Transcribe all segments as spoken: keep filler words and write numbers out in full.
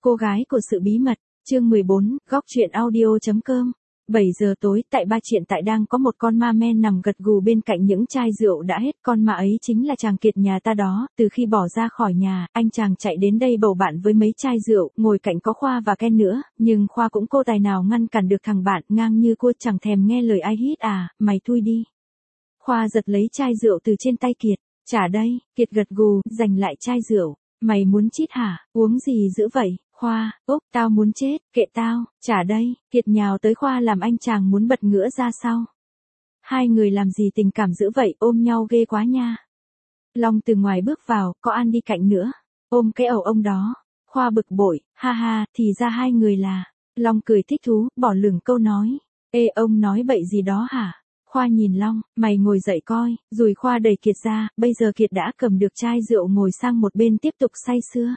Cô gái của sự bí mật, chương mười bốn, góc truyện audio.com. bảy giờ tối, tại ba Triện tại đang có một con ma men nằm gật gù bên cạnh những chai rượu đã hết. Con ma ấy chính là chàng Kiệt nhà ta đó. Từ khi bỏ ra khỏi nhà, anh chàng chạy đến đây bầu bạn với mấy chai rượu, ngồi cạnh có Khoa và Ken nữa, nhưng Khoa cũng cô tài nào ngăn cản được thằng bạn, ngang như cua chẳng thèm nghe lời ai hít à, mày thui đi. Khoa giật lấy chai rượu từ trên tay Kiệt, trả đây. Kiệt gật gù, giành lại chai rượu. Mày muốn chít hả, uống gì dữ vậy? Khoa, úp, tao muốn chết, kệ tao, trả đây. Kiệt nhào tới Khoa làm anh chàng muốn bật ngửa ra sau. Hai người làm gì tình cảm dữ vậy, ôm nhau ghê quá nha. Long từ ngoài bước vào, có An đi cạnh nữa. Ôm cái ẩu ông đó. Khoa bực bội, ha ha, thì ra hai người là. Long cười thích thú, bỏ lửng câu nói. Ê, ông nói bậy gì đó hả? Khoa nhìn Long, mày ngồi dậy coi, rồi Khoa đẩy Kiệt ra, bây giờ Kiệt đã cầm được chai rượu ngồi sang một bên tiếp tục say sưa.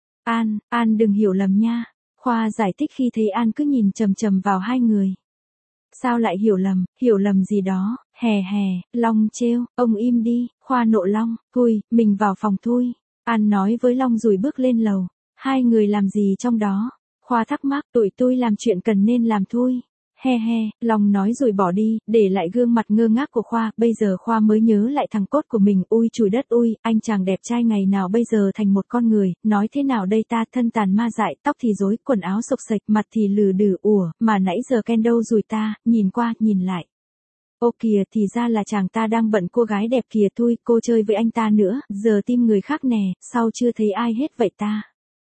An, An đừng hiểu lầm nha. Khoa giải thích khi thấy An cứ nhìn chằm chằm vào hai người. Sao lại hiểu lầm, hiểu lầm gì đó, hè hè, Long trêu, ông im đi. Khoa nộ Long, thôi, mình vào phòng thôi. An nói với Long rồi bước lên lầu. Hai người làm gì trong đó? Khoa thắc mắc, tụi tôi làm chuyện cần nên làm thôi. He he, Long nói rồi bỏ đi, để lại gương mặt ngơ ngác của Khoa. Bây giờ Khoa mới nhớ lại thằng cốt của mình. Ui chùi đất ui, anh chàng đẹp trai ngày nào bây giờ thành một con người. Nói thế nào đây ta, thân tàn ma dại, tóc thì rối, quần áo xộc xệch, mặt thì lừ đừ. Ủa, mà nãy giờ Ken đâu rồi ta, nhìn qua, nhìn lại. Ô kìa, thì ra là chàng ta đang bận cô gái đẹp kìa. Thôi, cô chơi với anh ta nữa, giờ tim người khác nè, sao chưa thấy ai hết vậy ta?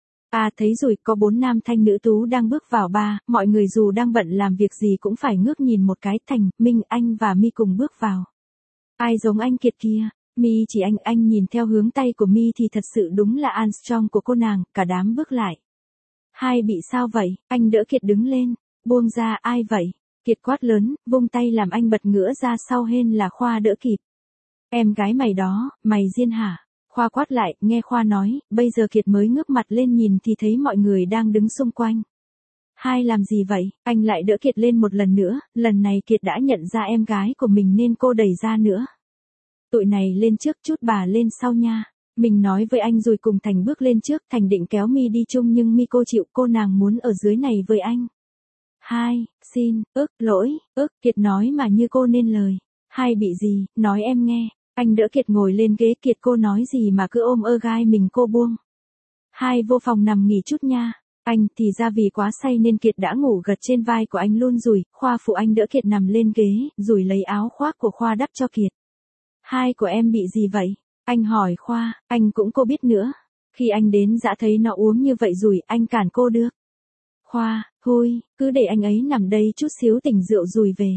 À thấy rồi, có bốn nam thanh nữ tú đang bước vào ba, mọi người dù đang bận làm việc gì cũng phải ngước nhìn một cái. Thành, Minh, anh và My cùng bước vào. Ai giống anh Kiệt kia? My chỉ anh, anh nhìn theo hướng tay của My thì thật sự đúng là Armstrong của cô nàng. Cả đám bước lại. Hai bị sao vậy? Anh đỡ Kiệt đứng lên. Buông ra, ai vậy? Kiệt quát lớn, vung tay làm anh bật ngửa ra sau, hên là Khoa đỡ kịp. Em gái mày đó, mày diên hả? Khoa quát lại, nghe Khoa nói, bây giờ Kiệt mới ngước mặt lên nhìn thì thấy mọi người đang đứng xung quanh. Hai làm gì vậy? Anh lại đỡ Kiệt lên một lần nữa, lần này Kiệt đã nhận ra em gái của mình nên cô đẩy ra nữa. Tụi này lên trước, chút bà lên sau nha. Mình nói với anh rồi cùng Thành bước lên trước. Thành định kéo My đi chung nhưng My cô chịu, cô nàng muốn ở dưới này với anh. Hai, xin, ức, lỗi, ức, Kiệt nói mà như cô nên lời. Hai bị gì, nói em nghe. Anh đỡ Kiệt ngồi lên ghế. Kiệt cô nói gì mà cứ ôm ơ gai mình cô buông. Hai vô phòng nằm nghỉ chút nha. Anh thì ra vì quá say nên Kiệt đã ngủ gật trên vai của anh luôn rồi. Khoa phụ anh đỡ Kiệt nằm lên ghế, rồi lấy áo khoác của Khoa đắp cho Kiệt. Hai của em bị gì vậy? Anh hỏi Khoa, anh cũng cô biết nữa. Khi anh đến dã thấy nó uống như vậy rồi, anh cản cô được. Khoa, thôi, cứ để anh ấy nằm đây chút xíu tỉnh rượu rồi về.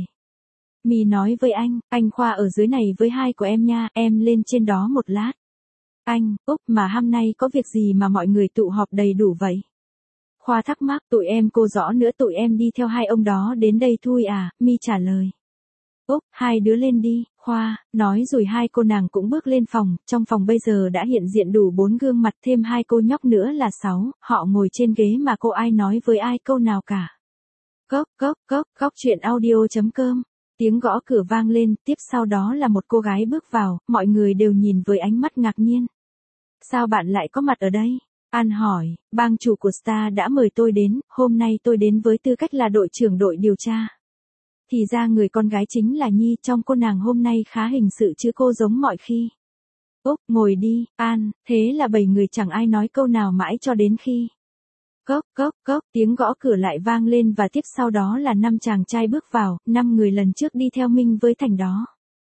My nói với anh, anh Khoa ở dưới này với hai của em nha, em lên trên đó một lát. Anh, Úc mà hôm nay có việc gì mà mọi người tụ họp đầy đủ vậy? Khoa thắc mắc, tụi em cô rõ nữa, tụi em đi theo hai ông đó đến đây thôi à, My trả lời. Úc, hai đứa lên đi, Khoa, nói rồi hai cô nàng cũng bước lên phòng. Trong phòng bây giờ đã hiện diện đủ bốn gương mặt, thêm hai cô nhóc nữa là sáu, họ ngồi trên ghế mà cô ai nói với ai câu nào cả. Cốc, cốc, cốc, góc truyện audio.com. Tiếng gõ cửa vang lên, tiếp sau đó là một cô gái bước vào, mọi người đều nhìn với ánh mắt ngạc nhiên. Sao bạn lại có mặt ở đây? An hỏi, bang chủ của Star đã mời tôi đến, hôm nay tôi đến với tư cách là đội trưởng đội điều tra. Thì ra người con gái chính là Nhi, trong cô nàng hôm nay khá hình sự chứ cô giống mọi khi. Úc, ngồi đi, An, thế là bảy người chẳng ai nói câu nào mãi cho đến khi. Cốc, cốc, cốc, tiếng gõ cửa lại vang lên và tiếp sau đó là năm chàng trai bước vào, năm người lần trước đi theo Minh với Thành đó.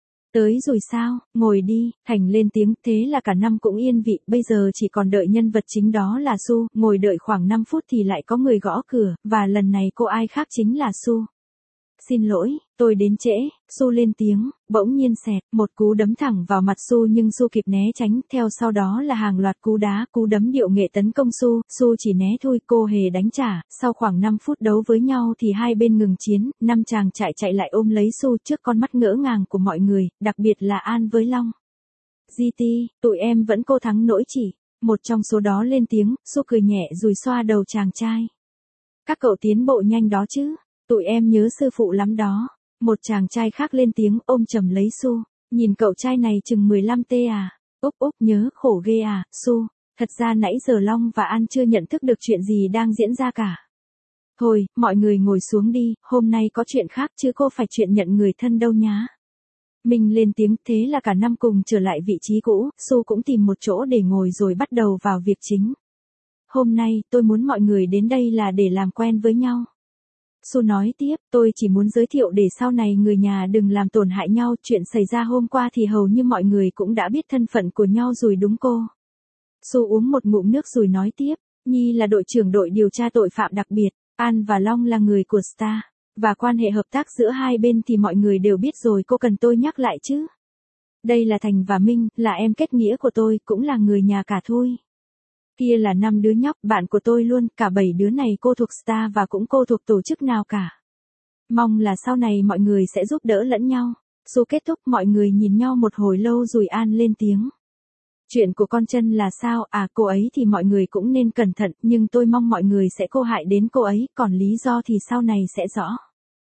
Tới rồi sao, ngồi đi, Thành lên tiếng, thế là cả năm cũng yên vị, bây giờ chỉ còn đợi nhân vật chính đó là Su, ngồi đợi khoảng năm phút thì lại có người gõ cửa, và lần này cô ai khác chính là Su. Xin lỗi, tôi đến trễ, Su lên tiếng, bỗng nhiên xẹt, một cú đấm thẳng vào mặt Su nhưng Su kịp né tránh, theo sau đó là hàng loạt cú đá, cú đấm điệu nghệ tấn công Su, Su chỉ né thôi, cô hề đánh trả. Sau khoảng năm phút đấu với nhau thì hai bên ngừng chiến, năm chàng chạy chạy lại ôm lấy Su trước con mắt ngỡ ngàng của mọi người, đặc biệt là An với Long. giê tê, tụi em vẫn cô thắng nỗi chỉ, một trong số đó lên tiếng, Su cười nhẹ rồi xoa đầu chàng trai. Các cậu tiến bộ nhanh đó chứ. Tụi em nhớ sư phụ lắm đó. Một chàng trai khác lên tiếng ôm chầm lấy Su. Nhìn cậu trai này chừng mười lăm tê à. Úc Úc nhớ khổ ghê à, Su. Thật ra nãy giờ Long và An chưa nhận thức được chuyện gì đang diễn ra cả. Thôi, mọi người ngồi xuống đi, hôm nay có chuyện khác chứ cô phải chuyện nhận người thân đâu nhá. Mình lên tiếng, thế là cả năm cùng trở lại vị trí cũ, Su cũng tìm một chỗ để ngồi rồi bắt đầu vào việc chính. Hôm nay, tôi muốn mọi người đến đây là để làm quen với nhau. Su nói tiếp, tôi chỉ muốn giới thiệu để sau này người nhà đừng làm tổn hại nhau, chuyện xảy ra hôm qua thì hầu như mọi người cũng đã biết thân phận của nhau rồi đúng cô. Su uống một ngụm nước rồi nói tiếp, Nhi là đội trưởng đội điều tra tội phạm đặc biệt, An và Long là người của Star, và quan hệ hợp tác giữa hai bên thì mọi người đều biết rồi, cô cần tôi nhắc lại chứ. Đây là Thành và Minh, là em kết nghĩa của tôi, cũng là người nhà cả thôi. Kia là năm đứa nhóc, bạn của tôi luôn, cả bảy đứa này cô thuộc Star và cũng cô thuộc tổ chức nào cả. Mong là sau này mọi người sẽ giúp đỡ lẫn nhau. Su kết thúc, mọi người nhìn nhau một hồi lâu rồi An lên tiếng. Chuyện của con Chân là sao, à cô ấy thì mọi người cũng nên cẩn thận, nhưng tôi mong mọi người sẽ cô hại đến cô ấy, còn lý do thì sau này sẽ rõ.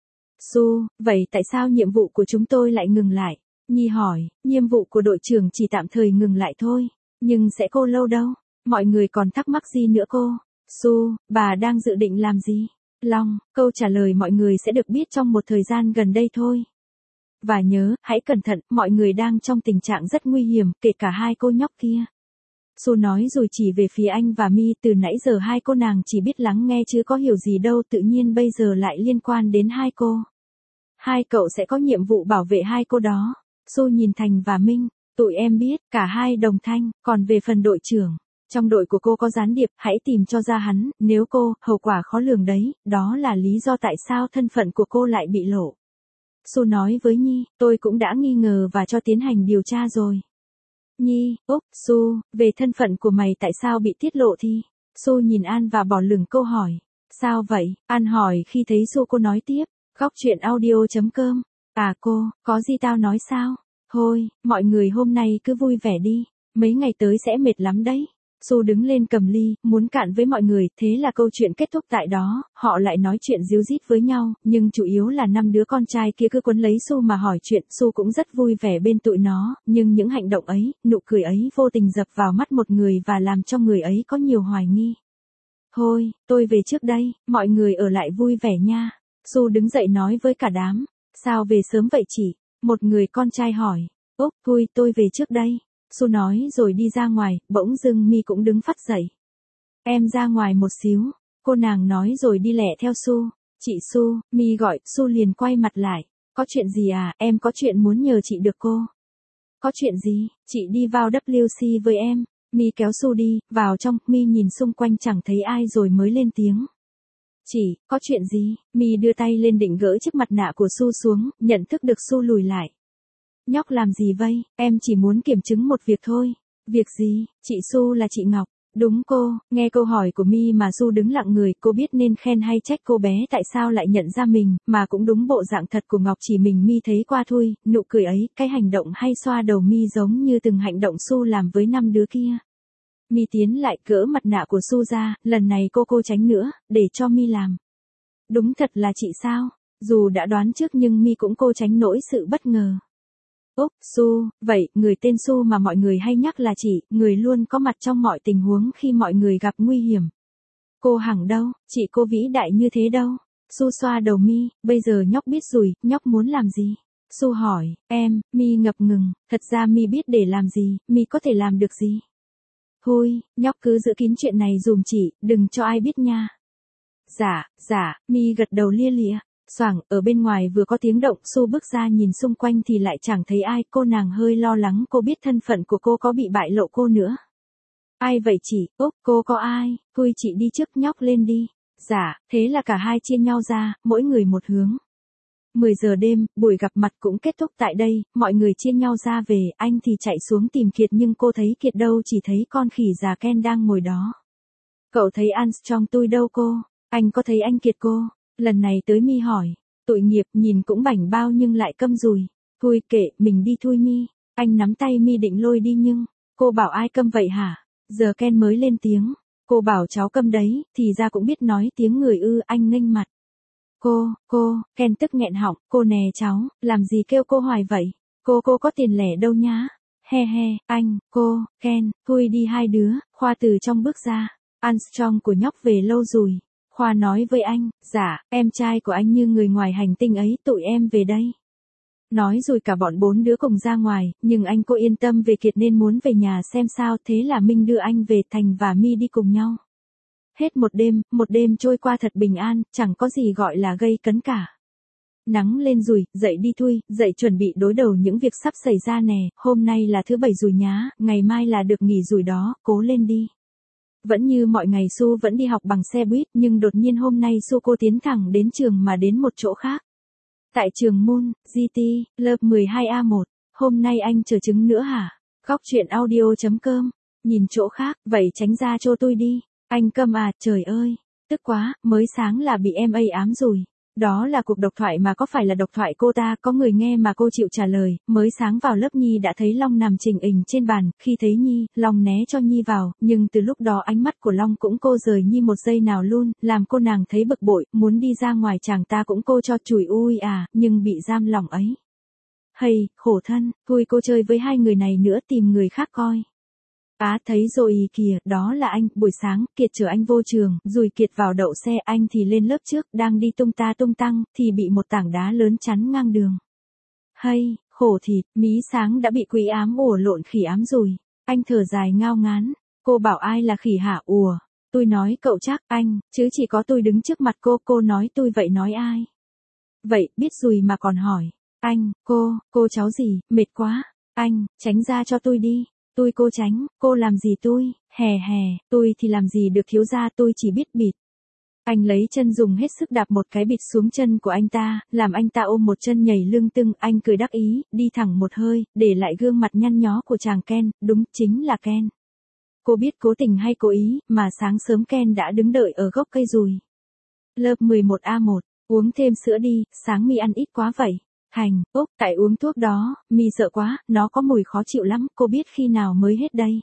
Su, vậy tại sao nhiệm vụ của chúng tôi lại ngừng lại? Nhi hỏi, nhiệm vụ của đội trưởng chỉ tạm thời ngừng lại thôi, nhưng sẽ cô lâu đâu? Mọi người còn thắc mắc gì nữa cô? Su, bà đang dự định làm gì? Long, câu trả lời mọi người sẽ được biết trong một thời gian gần đây thôi. Và nhớ, hãy cẩn thận, mọi người đang trong tình trạng rất nguy hiểm, kể cả hai cô nhóc kia. Su nói rồi chỉ về phía anh và Mi, từ nãy giờ hai cô nàng chỉ biết lắng nghe chứ có hiểu gì đâu, tự nhiên bây giờ lại liên quan đến hai cô. Hai cậu sẽ có nhiệm vụ bảo vệ hai cô đó. Su nhìn Thành và Minh, tụi em biết, cả hai đồng thanh, còn về phần đội trưởng, trong đội của cô có gián điệp, hãy tìm cho ra hắn, nếu cô, hậu quả khó lường đấy, đó là lý do tại sao thân phận của cô lại bị lộ. Su nói với Nhi, tôi cũng đã nghi ngờ và cho tiến hành điều tra rồi. Nhi, Úc, Su, về thân phận của mày tại sao bị tiết lộ thì? Su nhìn An và bỏ lửng câu hỏi. Sao vậy? An hỏi khi thấy Su. Cô nói tiếp, góc chuyện audio chấm com. À cô, có gì tao nói sao? Thôi, mọi người hôm nay cứ vui vẻ đi, mấy ngày tới sẽ mệt lắm đấy. Su đứng lên cầm ly, muốn cạn với mọi người, thế là câu chuyện kết thúc tại đó, họ lại nói chuyện díu dít với nhau, nhưng chủ yếu là năm đứa con trai kia cứ quấn lấy Su mà hỏi chuyện, Su cũng rất vui vẻ bên tụi nó, nhưng những hành động ấy, nụ cười ấy vô tình dập vào mắt một người và làm cho người ấy có nhiều hoài nghi. Thôi, tôi về trước đây, mọi người ở lại vui vẻ nha. Su đứng dậy nói với cả đám, sao về sớm vậy chị? Một người con trai hỏi, Úc, thôi tôi về trước đây. Su nói rồi đi ra ngoài, bỗng dưng Mi cũng đứng phắt dậy. Em ra ngoài một xíu, cô nàng nói rồi đi lẹ theo Su. Chị Su, Mi gọi, Su liền quay mặt lại. Có chuyện gì à, em có chuyện muốn nhờ chị được cô. Có chuyện gì, chị đi vào W C với em. Mi kéo Su đi, vào trong, Mi nhìn xung quanh chẳng thấy ai rồi mới lên tiếng. Chị, có chuyện gì? Mi đưa tay lên định gỡ chiếc mặt nạ của Su xuống, nhận thức được Su lùi lại. Nhóc làm gì vậy? Em chỉ muốn kiểm chứng một việc thôi. Việc gì? Chị Su là chị Ngọc. Đúng cô, nghe câu hỏi của Mi mà Su đứng lặng người, cô biết nên khen hay trách cô bé tại sao lại nhận ra mình, mà cũng đúng bộ dạng thật của Ngọc chỉ mình Mi thấy qua thôi, nụ cười ấy, cái hành động hay xoa đầu Mi giống như từng hành động Su làm với năm đứa kia. Mi tiến lại gỡ mặt nạ của Su ra, lần này cô cô tránh nữa, để cho Mi làm. Đúng thật là chị sao? Dù đã đoán trước nhưng Mi cũng cô tránh nỗi sự bất ngờ. Úc, Su, vậy, người tên Su mà mọi người hay nhắc là chị, người luôn có mặt trong mọi tình huống khi mọi người gặp nguy hiểm. Cô Hằng đâu, chị cô vĩ đại như thế đâu? Su xoa đầu Mi, bây giờ nhóc biết rồi, nhóc muốn làm gì? Su hỏi, em, Mi ngập ngừng, thật ra Mi biết để làm gì, Mi có thể làm được gì? Thôi, nhóc cứ giữ kín chuyện này dùm chị, đừng cho ai biết nha. Dạ, dạ, Mi gật đầu lia lịa. Xoảng, ở bên ngoài vừa có tiếng động, Su bước ra nhìn xung quanh thì lại chẳng thấy ai, cô nàng hơi lo lắng, cô biết thân phận của cô có bị bại lộ cô nữa. Ai vậy chị? Úc, cô có ai? Thôi chị đi trước, nhóc lên đi. Dạ, thế là cả hai chia nhau ra, mỗi người một hướng. mười giờ đêm, buổi gặp mặt cũng kết thúc tại đây, mọi người chia nhau ra về, anh thì chạy xuống tìm Kiệt nhưng cô thấy Kiệt đâu, chỉ thấy con khỉ già Ken đang ngồi đó. Cậu thấy Armstrong tôi đâu cô? Anh có thấy anh Kiệt cô? Lần này tới Mi hỏi, tội nghiệp, nhìn cũng bảnh bao nhưng lại câm rùi. Thôi kệ, mình đi thôi Mi. Anh nắm tay Mi định lôi đi nhưng, cô bảo ai câm vậy hả? Giờ Ken mới lên tiếng, cô bảo cháu câm đấy, thì ra cũng biết nói tiếng người ư, anh nghênh mặt. Cô, cô, Ken tức nghẹn họng, cô nè cháu, làm gì kêu cô hoài vậy? Cô cô có tiền lẻ đâu nhá. he he, anh, cô, Ken, thôi đi hai đứa, Khoa từ trong bước ra. Armstrong của nhóc về lâu rồi. Khoa nói với anh, dạ, em trai của anh như người ngoài hành tinh ấy, tụi em về đây. Nói rồi cả bọn bốn đứa cùng ra ngoài, nhưng anh cô yên tâm về Kiệt nên muốn về nhà xem sao, thế là Minh đưa anh về, Thành và My đi cùng nhau. Hết một đêm, một đêm trôi qua thật bình an, chẳng có gì gọi là gây cấn cả. Nắng lên rồi, dậy đi Thui, dậy chuẩn bị đối đầu những việc sắp xảy ra nè, hôm nay là thứ bảy rồi nhá, ngày mai là được nghỉ rồi đó, cố lên đi. Vẫn như mọi ngày Su vẫn đi học bằng xe buýt, nhưng đột nhiên hôm nay Su cô tiến thẳng đến trường mà đến một chỗ khác. Tại trường Moon, giê tê, lớp mười hai A một, hôm nay anh chờ chứng nữa hả? Góc chuyện audio chấm com, nhìn chỗ khác, vậy tránh ra cho tôi đi. Anh câm à, trời ơi, tức quá, mới sáng là bị em A ám rồi. Đó là cuộc độc thoại mà có phải là độc thoại cô ta, có người nghe mà cô chịu trả lời, mới sáng vào lớp Nhi đã thấy Long nằm chình ình trên bàn, khi thấy Nhi, Long né cho Nhi vào, nhưng từ lúc đó ánh mắt của Long cũng cô rời Nhi một giây nào luôn, làm cô nàng thấy bực bội, muốn đi ra ngoài chàng ta cũng cô cho chùi ui à, nhưng bị giam lỏng ấy. Hay, khổ thân, thôi cô chơi với hai người này nữa tìm người khác coi. Á thấy rồi kìa, đó là anh, buổi sáng, Kiệt chở anh vô trường, rồi Kiệt vào đậu xe, anh thì lên lớp trước, đang đi tung ta tung tăng, thì bị một tảng đá lớn chắn ngang đường. Hay, khổ thịt, mí sáng đã bị quỷ ám ủa lộn khỉ ám rồi. Anh thở dài ngao ngán, cô bảo ai là khỉ hả ùa. Tôi nói cậu chắc, anh, chứ chỉ có tôi đứng trước mặt cô, cô nói tôi vậy nói ai. Vậy, biết rồi mà còn hỏi. Anh, cô, cô cháu gì, mệt quá. Anh, tránh ra cho tôi đi. Tôi cô tránh, cô làm gì tôi, hè hè, tôi thì làm gì được thiếu gia, tôi chỉ biết bịt. Anh lấy chân dùng hết sức đạp một cái bịt xuống chân của anh ta, làm anh ta ôm một chân nhảy lưng tưng, anh cười đắc ý, đi thẳng một hơi, để lại gương mặt nhăn nhó của chàng Ken, đúng, chính là Ken. Cô biết cố tình hay cố ý, mà sáng sớm Ken đã đứng đợi ở gốc cây dùi. Lớp mười một A một, uống thêm sữa đi, sáng My ăn ít quá vậy. Thành, Úc, tại uống thuốc đó, My sợ quá, nó có mùi khó chịu lắm, cô biết khi nào mới hết đây.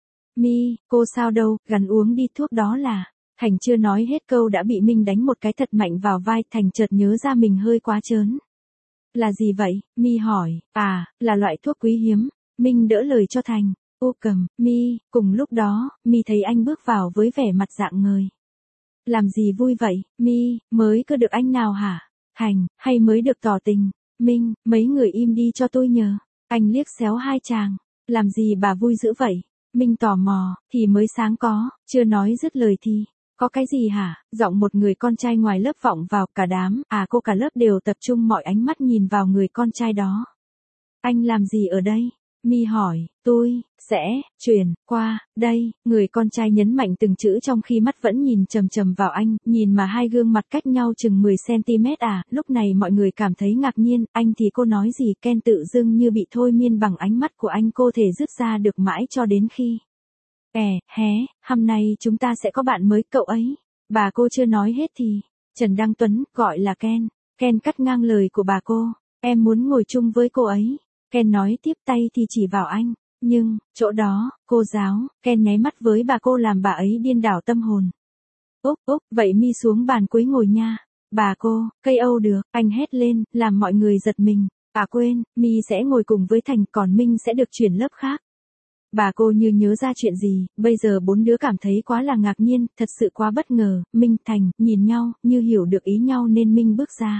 My, cô sao đâu, gắn uống đi thuốc đó là. Thành chưa nói hết câu đã bị Minh đánh một cái thật mạnh vào vai, Thành chợt nhớ ra mình hơi quá trớn. Là gì vậy? My hỏi, à, là loại thuốc quý hiếm. Minh đỡ lời cho Thành, ô cầm, My, cùng lúc đó, My thấy anh bước vào với vẻ mặt dạng ngời. Làm gì vui vậy, My, mới cứ được anh nào hả? Thành, hay mới được tỏ tình? Minh, mấy người im đi cho tôi nhờ. Anh liếc xéo hai chàng. Làm gì bà vui dữ vậy? Minh tò mò, thì mới sáng có, chưa nói dứt lời thì. Có cái gì hả? Giọng một người con trai ngoài lớp vọng vào, cả đám, à cô cả lớp đều tập trung mọi ánh mắt nhìn vào người con trai đó. Anh làm gì ở đây? My hỏi, tôi, sẽ, chuyển, qua, đây, người con trai nhấn mạnh từng chữ trong khi mắt vẫn nhìn chầm chầm vào anh, nhìn mà hai gương mặt cách nhau chừng mười xăng ti mét à, lúc này mọi người cảm thấy ngạc nhiên, anh thì cô nói gì, Ken tự dưng như bị thôi miên bằng ánh mắt của anh, cô thể dứt ra được mãi cho đến khi. È, hé, hôm nay chúng ta sẽ có bạn mới, cậu ấy. Bà cô chưa nói hết thì, Trần Đăng Tuấn, gọi là Ken, Ken cắt ngang lời của bà cô, em muốn ngồi chung với cô ấy. Ken nói tiếp, tay thì chỉ vào anh, nhưng, chỗ đó, cô giáo, Ken nháy mắt với bà cô làm bà ấy điên đảo tâm hồn. Úc, Úc, vậy My xuống bàn cuối ngồi nha. Bà cô, cây Âu được, anh hét lên, làm mọi người giật mình. À quên, My sẽ ngồi cùng với Thành, còn Minh sẽ được chuyển lớp khác. Bà cô như nhớ ra chuyện gì, bây giờ bốn đứa cảm thấy quá là ngạc nhiên, thật sự quá bất ngờ, Minh, Thành, nhìn nhau, như hiểu được ý nhau nên Minh bước ra.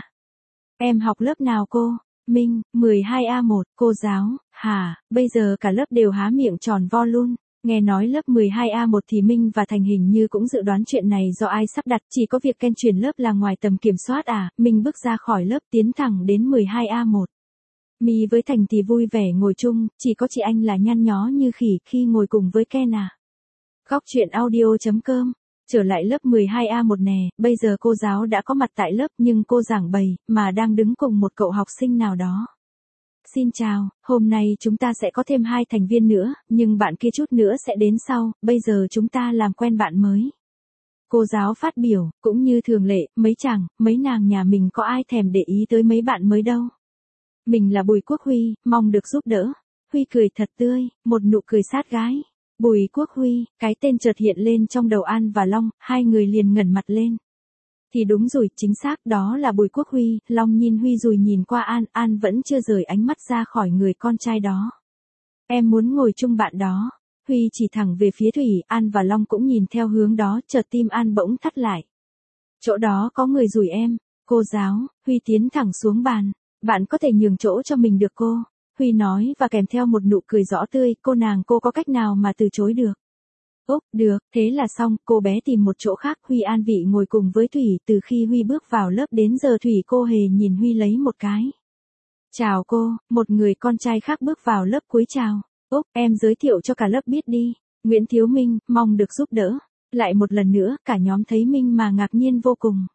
Em học lớp nào cô? Minh, mười hai A một, cô giáo, hả, bây giờ cả lớp đều há miệng tròn vo luôn. Nghe nói lớp mười hai A một thì Minh và Thành hình như cũng dự đoán chuyện này do ai sắp đặt, chỉ có việc Ken chuyển lớp là ngoài tầm kiểm soát à, Minh bước ra khỏi lớp tiến thẳng đến mười hai A một. My với Thành thì vui vẻ ngồi chung, chỉ có chị anh là nhăn nhó như khỉ khi ngồi cùng với Ken à. Góc chuyện audio chấm com. Trở lại lớp mười hai A một nè, bây giờ cô giáo đã có mặt tại lớp nhưng cô giảng bày, mà đang đứng cùng một cậu học sinh nào đó. Xin chào, hôm nay chúng ta sẽ có thêm hai thành viên nữa, nhưng bạn kia chút nữa sẽ đến sau, bây giờ chúng ta làm quen bạn mới. Cô giáo phát biểu, cũng như thường lệ, mấy chàng, mấy nàng nhà mình có ai thèm để ý tới mấy bạn mới đâu. Mình là Bùi Quốc Huy, mong được giúp đỡ. Huy cười thật tươi, một nụ cười sát gái. Bùi Quốc Huy, cái tên chợt hiện lên trong đầu An và Long, hai người liền ngẩng mặt lên. Thì đúng rồi, chính xác, đó là Bùi Quốc Huy, Long nhìn Huy rồi nhìn qua An, An vẫn chưa rời ánh mắt ra khỏi người con trai đó. Em muốn ngồi chung bạn đó. Huy chỉ thẳng về phía Thủy, An và Long cũng nhìn theo hướng đó, chợt tim An bỗng thắt lại. Chỗ đó có người rủi em. Cô giáo, Huy tiến thẳng xuống bàn. Bạn có thể nhường chỗ cho mình được cô. Huy nói và kèm theo một nụ cười rõ tươi, cô nàng cô có cách nào mà từ chối được. Úc, được, thế là xong, cô bé tìm một chỗ khác, Huy an vị ngồi cùng với Thủy, từ khi Huy bước vào lớp đến giờ Thủy cô hề nhìn Huy lấy một cái. Chào cô, một người con trai khác bước vào lớp cúi chào. Úc, em giới thiệu cho cả lớp biết đi. Nguyễn Thiếu Minh, mong được giúp đỡ. Lại một lần nữa, cả nhóm thấy Minh mà ngạc nhiên vô cùng.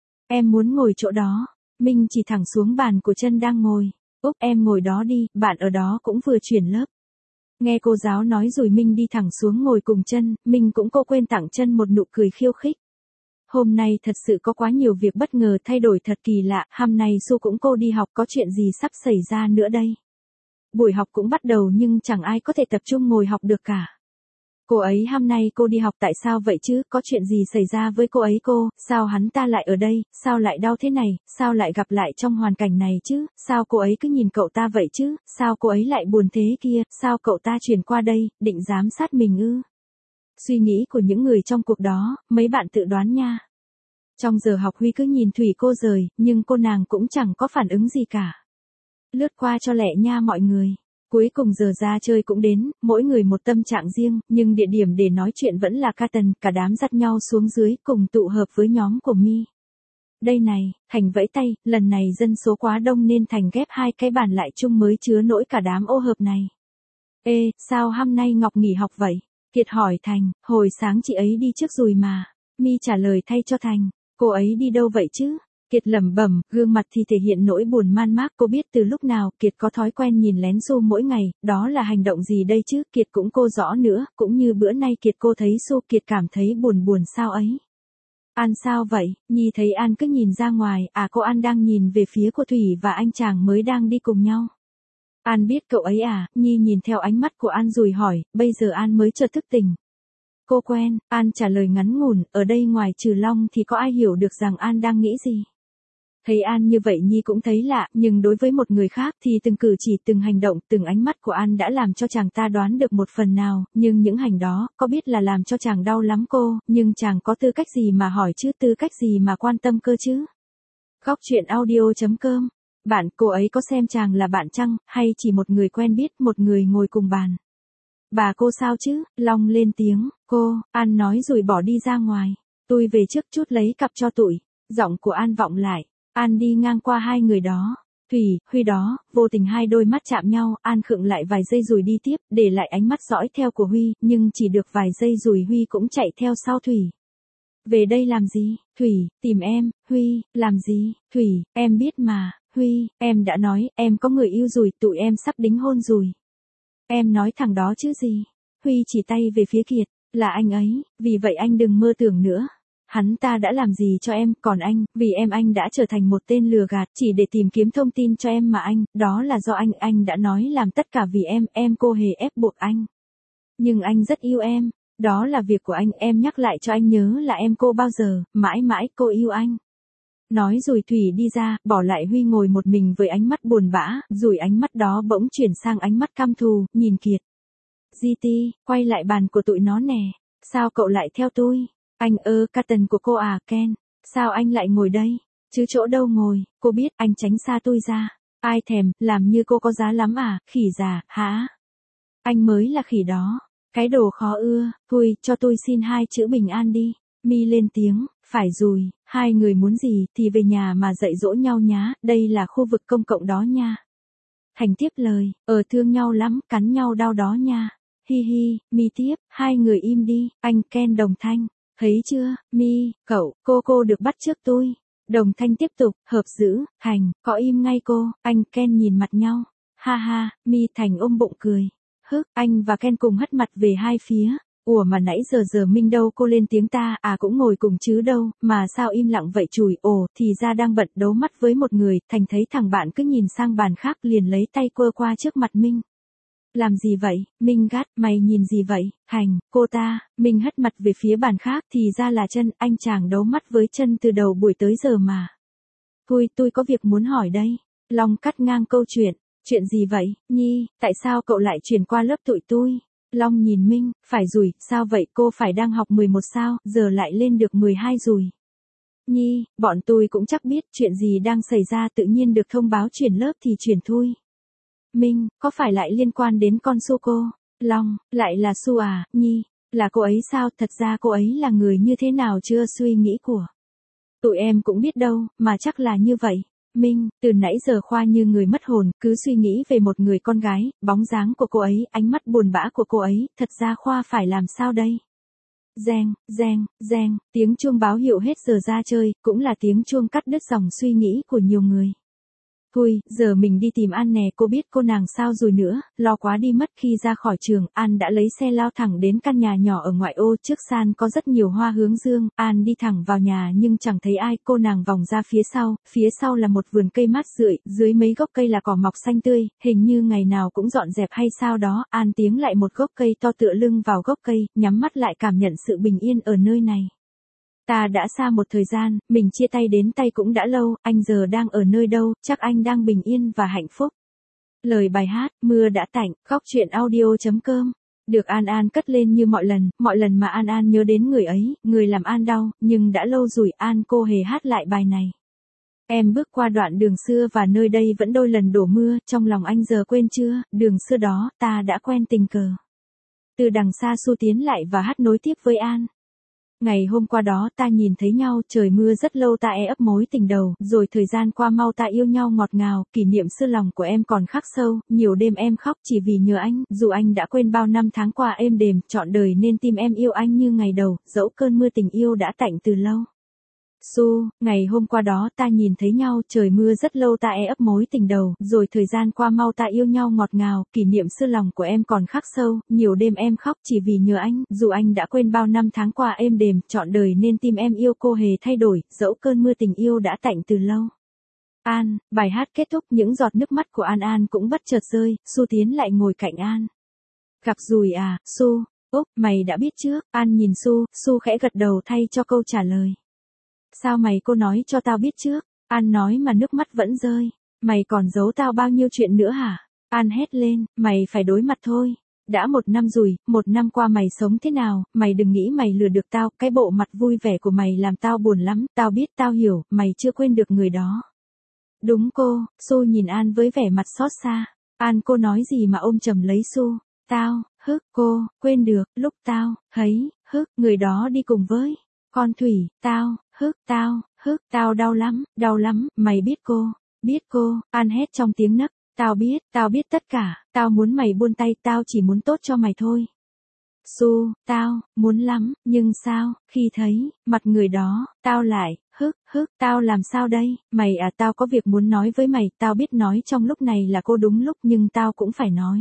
Em muốn ngồi chỗ đó. Minh chỉ thẳng xuống bàn của Trân đang ngồi. Úc, em ngồi đó đi, bạn ở đó cũng vừa chuyển lớp. Nghe cô giáo nói rồi Minh đi thẳng xuống ngồi cùng Trân, Minh cũng cô quên tặng Trân một nụ cười khiêu khích. Hôm nay thật sự có quá nhiều việc bất ngờ thay đổi thật kỳ lạ, hôm nay Su cũng cô đi học, có chuyện gì sắp xảy ra nữa đây. Buổi học cũng bắt đầu nhưng chẳng ai có thể tập trung ngồi học được cả. Cô ấy hôm nay cô đi học tại sao vậy chứ, có chuyện gì xảy ra với cô ấy cô, sao hắn ta lại ở đây, sao lại đau thế này, sao lại gặp lại trong hoàn cảnh này chứ, sao cô ấy cứ nhìn cậu ta vậy chứ, sao cô ấy lại buồn thế kia, sao cậu ta chuyển qua đây, định giám sát mình ư. Suy nghĩ của những người trong cuộc đó, mấy bạn tự đoán nha. Trong giờ học Huy cứ nhìn Thủy cô rời, nhưng cô nàng cũng chẳng có phản ứng gì cả. Lướt qua cho lẹ nha mọi người. Cuối cùng giờ ra chơi cũng đến, mỗi người một tâm trạng riêng, nhưng địa điểm để nói chuyện vẫn là Carton, cả đám dắt nhau xuống dưới cùng tụ hợp với nhóm của Mi. Đây này, Thành vẫy tay, lần này dân số quá đông nên Thành ghép hai cái bàn lại chung mới chứa nổi cả đám ô hợp này. Ê, sao hôm nay Ngọc nghỉ học vậy? Kiệt hỏi Thành, hồi sáng chị ấy đi trước rồi mà. Mi trả lời thay cho Thành, cô ấy đi đâu vậy chứ? Kiệt lẩm bẩm, gương mặt thì thể hiện nỗi buồn man mác, cô biết từ lúc nào Kiệt có thói quen nhìn lén Su mỗi ngày, đó là hành động gì đây chứ, Kiệt cũng cô rõ nữa, cũng như bữa nay Kiệt cô thấy Su, Kiệt cảm thấy buồn buồn sao ấy. An sao vậy, Nhi thấy An cứ nhìn ra ngoài, à cô An đang nhìn về phía của Thủy và anh chàng mới đang đi cùng nhau. An biết cậu ấy à, Nhi nhìn theo ánh mắt của An rồi hỏi, bây giờ An mới chợt thức tỉnh. Cô quen, An trả lời ngắn ngủn, ở đây ngoài trừ Long thì có ai hiểu được rằng An đang nghĩ gì. Thấy An như vậy Nhi cũng thấy lạ, nhưng đối với một người khác thì từng cử chỉ, từng hành động, từng ánh mắt của An đã làm cho chàng ta đoán được một phần nào, nhưng những hành đó, có biết là làm cho chàng đau lắm cô, nhưng chàng có tư cách gì mà hỏi chứ, tư cách gì mà quan tâm cơ chứ. Góc truyện audio chấm com. Bạn, cô ấy có xem chàng là bạn chăng, hay chỉ một người quen biết, một người ngồi cùng bàn. Bà cô sao chứ, Long lên tiếng, cô, An nói rồi bỏ đi ra ngoài. Tôi về trước chút lấy cặp cho tụi. Giọng của An vọng lại. An đi ngang qua hai người đó. Thủy, Huy đó, vô tình hai đôi mắt chạm nhau, An khựng lại vài giây rồi đi tiếp, để lại ánh mắt dõi theo của Huy, nhưng chỉ được vài giây rồi Huy cũng chạy theo sau Thủy. Về đây làm gì? Thủy, tìm em. Huy, làm gì? Thủy, em biết mà. Huy, em đã nói, em có người yêu rồi, tụi em sắp đính hôn rồi. Em nói thằng đó chứ gì? Huy chỉ tay về phía Kiệt, là anh ấy, vì vậy anh đừng mơ tưởng nữa. Hắn ta đã làm gì cho em, còn anh, vì em anh đã trở thành một tên lừa gạt, chỉ để tìm kiếm thông tin cho em mà anh, đó là do anh, anh đã nói làm tất cả vì em, em cô hề ép buộc anh. Nhưng anh rất yêu em, đó là việc của anh, em nhắc lại cho anh nhớ là em cô bao giờ, mãi mãi cô yêu anh. Nói rồi Thủy đi ra, bỏ lại Huy ngồi một mình với ánh mắt buồn bã, rồi ánh mắt đó bỗng chuyển sang ánh mắt căm thù, nhìn Kiệt. giê tê, quay lại bàn của tụi nó nè, sao cậu lại theo tôi? Anh ơ, Carton của cô à, Ken, sao anh lại ngồi đây? Chứ chỗ đâu ngồi, cô biết, anh tránh xa tôi ra. Ai thèm, làm như cô có giá lắm à, khỉ già, hả? Anh mới là khỉ đó. Cái đồ khó ưa, thôi, cho tôi xin hai chữ bình an đi. Mi lên tiếng, phải rồi, hai người muốn gì thì về nhà mà dạy dỗ nhau nhá, đây là khu vực công cộng đó nha. Thành tiếp lời, ờ thương nhau lắm, cắn nhau đau đó nha. Hi hi, Mi tiếp, hai người im đi, anh Ken đồng thanh. Thấy chưa, Mi, cậu, cô cô được bắt trước tôi. Đồng thanh tiếp tục, hợp giữ, Thành, có im ngay cô, anh Ken nhìn mặt nhau. Ha ha, Mi Thành ôm bụng cười. Hức, anh và Ken cùng hất mặt về hai phía. Ủa mà nãy giờ giờ Minh đâu, cô lên tiếng ta, à cũng ngồi cùng chứ đâu, mà sao im lặng vậy chùi, ồ, thì ra đang bận đấu mắt với một người, Thành thấy thằng bạn cứ nhìn sang bàn khác liền lấy tay quơ qua trước mặt Minh. Làm gì vậy, Minh gắt, mày nhìn gì vậy, Thành, cô ta, Minh hất mặt về phía bàn khác, thì ra là Chân, anh chàng đấu mắt với Chân từ đầu buổi tới giờ mà. Thôi, tôi có việc muốn hỏi đây. Long cắt ngang câu chuyện, Chuyện gì vậy, Nhi, tại sao cậu lại chuyển qua lớp tụi tôi? Long nhìn Minh, phải rồi, sao vậy, cô phải đang học mười một sao, giờ lại lên được mười hai rồi. Nhi, bọn tôi cũng chắc biết chuyện gì đang xảy ra, tự nhiên được thông báo chuyển lớp thì chuyển thôi. Minh, có phải lại liên quan đến con Su cô? Long, lại là Su à, Nhi, là cô ấy sao, thật ra cô ấy là người như thế nào chưa suy nghĩ của. Tụi em cũng biết đâu, mà chắc là như vậy. Minh, từ nãy giờ Khoa như người mất hồn, cứ suy nghĩ về một người con gái, bóng dáng của cô ấy, ánh mắt buồn bã của cô ấy, thật ra Khoa phải làm sao đây? Reng, reng, reng, tiếng chuông báo hiệu hết giờ ra chơi, cũng là tiếng chuông cắt đứt dòng suy nghĩ của nhiều người. Thôi, giờ mình đi tìm An nè, cô biết cô nàng sao rồi nữa, lo quá đi mất. Khi ra khỏi trường, An đã lấy xe lao thẳng đến căn nhà nhỏ ở ngoại ô, trước sàn có rất nhiều hoa hướng dương. An đi thẳng vào nhà nhưng chẳng thấy ai, cô nàng vòng ra phía sau, phía sau là một vườn cây mát rượi, dưới mấy gốc cây là cỏ mọc xanh tươi, hình như ngày nào cũng dọn dẹp hay sao đó. An tiến lại một gốc cây to, tựa lưng vào gốc cây, nhắm mắt lại cảm nhận sự bình yên ở nơi này. Ta đã xa một thời gian, mình chia tay đến tay cũng đã lâu, anh giờ đang ở nơi đâu, chắc anh đang bình yên và hạnh phúc. Lời bài hát, mưa đã tạnh, góc truyện audio.com. Được An An cất lên như mọi lần, mọi lần mà An An nhớ đến người ấy, người làm An đau, nhưng đã lâu rồi An cô hề hát lại bài này. Em bước qua đoạn đường xưa và nơi đây vẫn đôi lần đổ mưa, trong lòng anh giờ quên chưa, đường xưa đó, ta đã quen tình cờ. Từ đằng xa Su tiến lại và hát nối tiếp với An. Ngày hôm qua đó ta nhìn thấy nhau, trời mưa rất lâu ta e ấp mối tình đầu, rồi thời gian qua mau ta yêu nhau ngọt ngào, kỷ niệm xưa lòng của em còn khắc sâu, nhiều đêm em khóc chỉ vì nhớ anh, dù anh đã quên bao năm tháng qua êm đềm, trọn đời nên tim em yêu anh như ngày đầu, dẫu cơn mưa tình yêu đã tạnh từ lâu. Su, ngày hôm qua đó ta nhìn thấy nhau, trời mưa rất lâu ta e ấp mối tình đầu, rồi thời gian qua mau ta yêu nhau ngọt ngào, kỷ niệm xưa lòng của em còn khắc sâu, nhiều đêm em khóc chỉ vì nhớ anh, dù anh đã quên bao năm tháng qua êm đềm, trọn đời nên tim em yêu cô hề thay đổi, dẫu cơn mưa tình yêu đã tạnh từ lâu. An, bài hát kết thúc, những giọt nước mắt của An An cũng bất chợt rơi, Su tiến lại ngồi cạnh An. Gặp rồi à, Su, úp, mày đã biết trước, An nhìn Su, Su khẽ gật đầu thay cho câu trả lời. Sao mày cô nói cho tao biết trước? An nói mà nước mắt vẫn rơi. Mày còn giấu tao bao nhiêu chuyện nữa hả? An hét lên, mày phải đối mặt thôi. Đã một năm rồi, một năm qua mày sống thế nào, mày đừng nghĩ mày lừa được tao, cái bộ mặt vui vẻ của mày làm tao buồn lắm, tao biết tao hiểu, mày chưa quên được người đó. Đúng cô, Su nhìn An với vẻ mặt xót xa. An cô nói gì mà ôm chầm lấy Su? Tao, hức, cô, quên được, lúc tao, thấy, hức, người đó đi cùng với con Thủy, tao, hức, tao, hức, tao đau lắm, đau lắm, mày biết cô, biết cô, An hét trong tiếng nấc, tao biết, tao biết tất cả, tao muốn mày buông tay, tao chỉ muốn tốt cho mày thôi. Su, tao, muốn lắm, nhưng sao, khi thấy, mặt người đó, tao lại, hức, hức, tao làm sao đây, mày à tao có việc muốn nói với mày, tao biết nói trong lúc này là cô đúng lúc nhưng tao cũng phải nói.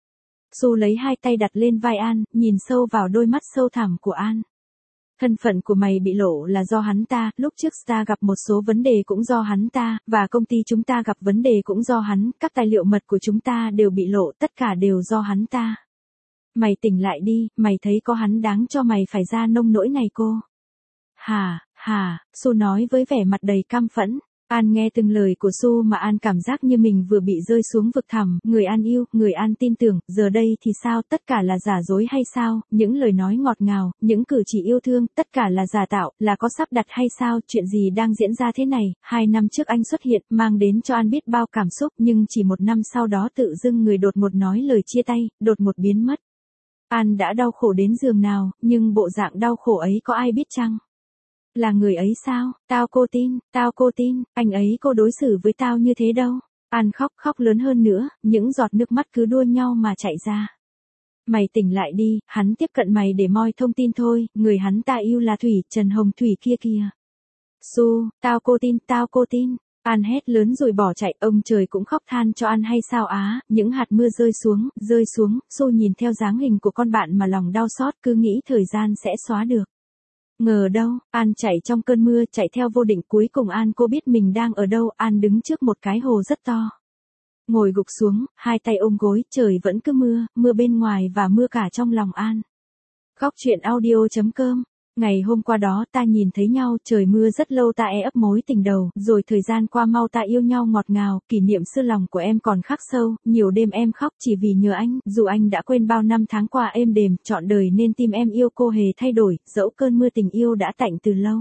Su lấy hai tay đặt lên vai An, nhìn sâu vào đôi mắt sâu thẳm của An. Thân phận của mày bị lộ là do hắn ta, lúc trước ta gặp một số vấn đề cũng do hắn ta, và công ty chúng ta gặp vấn đề cũng do hắn, các tài liệu mật của chúng ta đều bị lộ, tất cả đều do hắn ta. Mày tỉnh lại đi, mày thấy có hắn đáng cho mày phải ra nông nỗi này cô? Hà, hà, Su nói với vẻ mặt đầy căm phẫn. An nghe từng lời của Su mà An cảm giác như mình vừa bị rơi xuống vực thẳm, người An yêu, người An tin tưởng, giờ đây thì sao, tất cả là giả dối hay sao, những lời nói ngọt ngào, những cử chỉ yêu thương, tất cả là giả tạo, là có sắp đặt hay sao, chuyện gì đang diễn ra thế này, hai năm trước anh xuất hiện, mang đến cho An biết bao cảm xúc, nhưng chỉ một năm sau đó tự dưng người đột ngột nói lời chia tay, đột ngột biến mất. An đã đau khổ đến giường nào, nhưng bộ dạng đau khổ ấy có ai biết chăng? Là người ấy sao, tao cô tin, tao cô tin, anh ấy cô đối xử với tao như thế đâu. An khóc khóc lớn hơn nữa, những giọt nước mắt cứ đua nhau mà chạy ra. Mày tỉnh lại đi, hắn tiếp cận mày để moi thông tin thôi, người hắn ta yêu là Thủy, Trần Hồng Thủy kia kìa. Su, tao cô tin, tao cô tin. An hét lớn rồi bỏ chạy, ông trời cũng khóc than cho An hay sao á, những hạt mưa rơi xuống, rơi xuống, Su nhìn theo dáng hình của con bạn mà lòng đau xót, cứ nghĩ thời gian sẽ xóa được. Ngờ đâu, An chạy trong cơn mưa, chạy theo vô định, cuối cùng An cô biết mình đang ở đâu, An đứng trước một cái hồ rất to. Ngồi gục xuống, hai tay ôm gối, trời vẫn cứ mưa, mưa bên ngoài và mưa cả trong lòng An. Góc truyện audio chấm com Ngày hôm qua đó ta nhìn thấy nhau, trời mưa rất lâu ta e ấp mối tình đầu, rồi thời gian qua mau ta yêu nhau ngọt ngào, kỷ niệm xưa lòng của em còn khắc sâu, nhiều đêm em khóc chỉ vì nhớ anh, dù anh đã quên bao năm tháng qua êm đềm, trọn đời nên tim em yêu cô hề thay đổi, dẫu cơn mưa tình yêu đã tạnh từ lâu.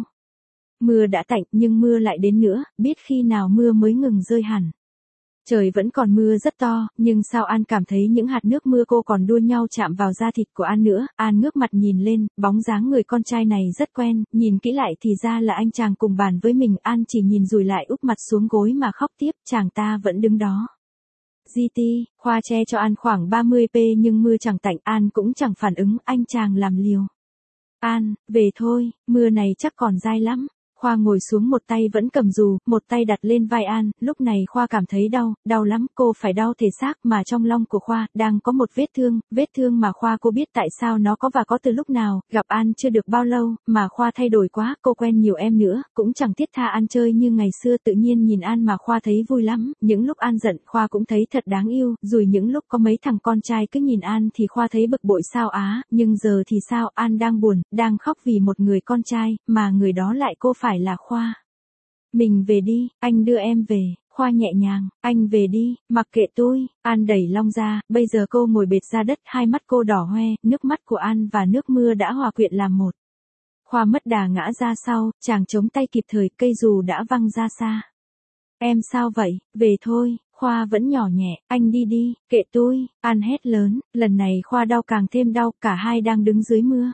Mưa đã tạnh nhưng mưa lại đến nữa, biết khi nào mưa mới ngừng rơi hẳn. Trời vẫn còn mưa rất to, nhưng sao An cảm thấy những hạt nước mưa cô còn đua nhau chạm vào da thịt của An nữa. An ngước mặt nhìn lên, bóng dáng người con trai này rất quen, nhìn kỹ lại thì ra là anh chàng cùng bàn với mình. An chỉ nhìn rồi lại úp mặt xuống gối mà khóc tiếp, chàng ta vẫn đứng đó. giê tê, Khoa che cho An khoảng ba mươi pê nhưng mưa chẳng tạnh, An cũng chẳng phản ứng, anh chàng làm liều. An, về thôi, mưa này chắc còn dai lắm. Khoa ngồi xuống, một tay vẫn cầm dù, một tay đặt lên vai An, lúc này Khoa cảm thấy đau, đau lắm, cô phải đau thể xác mà trong lòng của Khoa đang có một vết thương, vết thương mà Khoa cô biết tại sao nó có và có từ lúc nào, gặp An chưa được bao lâu, mà Khoa thay đổi quá, cô quen nhiều em nữa, cũng chẳng thiết tha An chơi như ngày xưa, tự nhiên nhìn An mà Khoa thấy vui lắm, những lúc An giận Khoa cũng thấy thật đáng yêu, rồi những lúc có mấy thằng con trai cứ nhìn An thì Khoa thấy bực bội sao á, nhưng giờ thì sao, An đang buồn, đang khóc vì một người con trai, mà người đó lại cô phải là Khoa. Mình về đi, anh đưa em về, Khoa nhẹ nhàng, anh về đi, mặc kệ tôi. An đẩy Long ra, bây giờ cô ngồi bệt ra đất, hai mắt cô đỏ hoe, nước mắt của An và nước mưa đã hòa quyện làm một. Khoa mất đà ngã ra sau, chàng chống tay kịp thời, cây dù đã văng ra xa. Em sao vậy, về thôi. Khoa vẫn nhỏ nhẹ, anh đi đi, kệ tôi. An hét lớn, lần này Khoa đau càng thêm đau, cả hai đang đứng dưới mưa.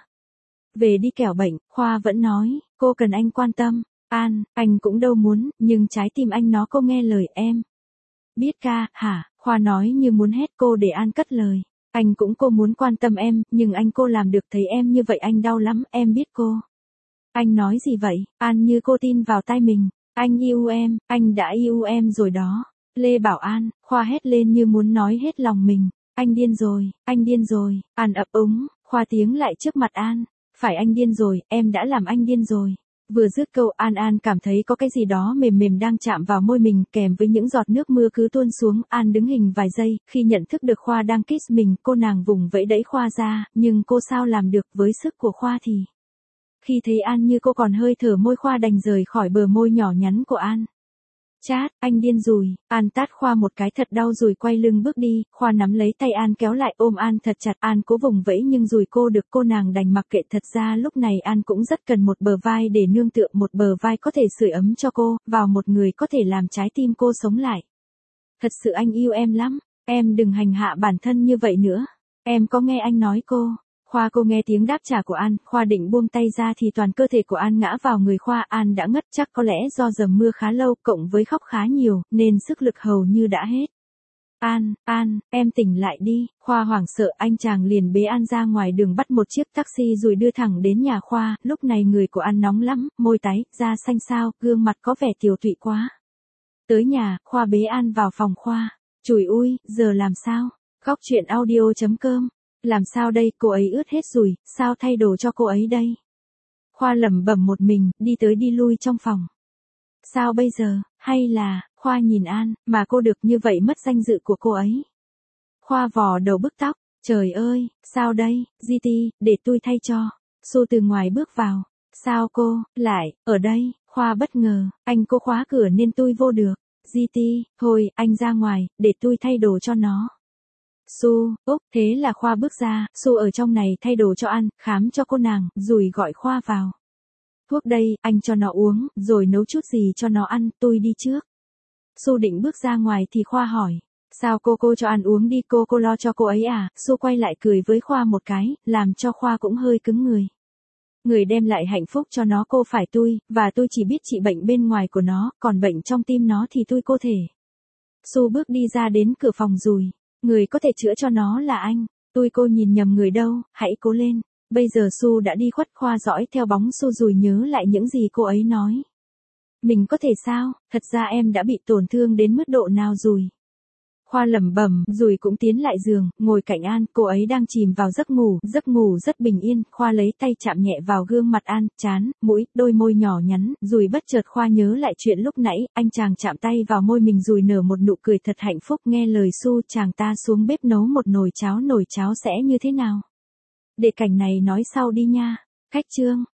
Về đi kẻo bệnh, Khoa vẫn nói, cô cần anh quan tâm. An, anh cũng đâu muốn, nhưng trái tim anh nó không nghe lời em. Biết ca, hả? Khoa nói như muốn hét, cô để An cất lời. Anh cũng cô muốn quan tâm em, nhưng anh cô làm được thấy em như vậy anh đau lắm, em biết cô. Anh nói gì vậy? An như cô tin vào tai mình. Anh yêu em, anh đã yêu em rồi đó. Lê Bảo An, Khoa hét lên như muốn nói hết lòng mình. Anh điên rồi, anh điên rồi. An ấp úng, Khoa tiếng lại trước mặt An. Phải anh điên rồi, em đã làm anh điên rồi. Vừa dứt câu An An cảm thấy có cái gì đó mềm mềm đang chạm vào môi mình, kèm với những giọt nước mưa cứ tuôn xuống. An đứng hình vài giây, khi nhận thức được Khoa đang kiss mình, cô nàng vùng vẫy đẩy Khoa ra, nhưng cô sao làm được với sức của Khoa thì. Khi thấy An như cô còn hơi thở môi, Khoa đành rời khỏi bờ môi nhỏ nhắn của An. Chát, anh điên rồi. An tát Khoa một cái thật đau rồi quay lưng bước đi. Khoa nắm lấy tay An kéo lại ôm An thật chặt. An cố vùng vẫy nhưng rồi cô được cô nàng đành mặc kệ. Thật ra lúc này An cũng rất cần một bờ vai để nương tựa, một bờ vai có thể sưởi ấm cho cô, vào một người có thể làm trái tim cô sống lại. Thật sự anh yêu em lắm, em đừng hành hạ bản thân như vậy nữa. Em có nghe anh nói cô. Khoa cô nghe tiếng đáp trả của An, Khoa định buông tay ra thì toàn cơ thể của An ngã vào người Khoa. An đã ngất, chắc có lẽ do dầm mưa khá lâu cộng với khóc khá nhiều, nên sức lực hầu như đã hết. An, An, em tỉnh lại đi. Khoa hoảng sợ, anh chàng liền bế An ra ngoài đường, bắt một chiếc taxi rồi đưa thẳng đến nhà Khoa. Lúc này người của An nóng lắm, môi tái, da xanh xao, gương mặt có vẻ tiều tụy quá. Tới nhà, Khoa bế An vào phòng Khoa. Chùi ui, giờ làm sao? Góc truyện audio chấm com. Làm sao đây, cô ấy ướt hết rồi, sao thay đồ cho cô ấy đây? Khoa lẩm bẩm một mình, đi tới đi lui trong phòng. Sao bây giờ, hay là, Khoa nhìn An, mà cô được như vậy mất danh dự của cô ấy. Khoa vò đầu bứt tóc, trời ơi, sao đây, giê tê, để tôi thay cho. Xu từ ngoài bước vào. Sao cô, lại, ở đây? Khoa bất ngờ, anh cô khóa cửa nên tôi vô được. giê tê, thôi, anh ra ngoài, để tôi thay đồ cho nó. Su, úp, thế là Khoa bước ra, Su ở trong này thay đồ cho An, khám cho cô nàng, rồi gọi Khoa vào. Thuốc đây, anh cho nó uống, rồi nấu chút gì cho nó ăn, tôi đi trước. Su định bước ra ngoài thì Khoa hỏi. Sao cô cô cho An uống đi, cô cô lo cho cô ấy à? Su quay lại cười với Khoa một cái, làm cho Khoa cũng hơi cứng người. Người đem lại hạnh phúc cho nó cô phải tôi, và tôi chỉ biết trị bệnh bên ngoài của nó, còn bệnh trong tim nó thì tôi cô thể. Su bước đi ra đến cửa phòng rồi. Người có thể chữa cho nó là anh. Tôi cô nhìn nhầm người đâu, hãy cố lên. Bây giờ Su đã đi khuất. Khoa dõi theo bóng Su rồi nhớ lại những gì cô ấy nói. Mình có thể sao, thật ra em đã bị tổn thương đến mức độ nào rồi? Khoa lẩm bẩm, rồi cũng tiến lại giường, ngồi cạnh An, cô ấy đang chìm vào giấc ngủ, giấc ngủ rất bình yên. Khoa lấy tay chạm nhẹ vào gương mặt An, trán, mũi, đôi môi nhỏ nhắn, rồi bất chợt Khoa nhớ lại chuyện lúc nãy, anh chàng chạm tay vào môi mình rồi nở một nụ cười thật hạnh phúc. Nghe lời Su, chàng ta xuống bếp nấu một nồi cháo, nồi cháo sẽ như thế nào? Để cảnh này nói sau đi nha. Cách chương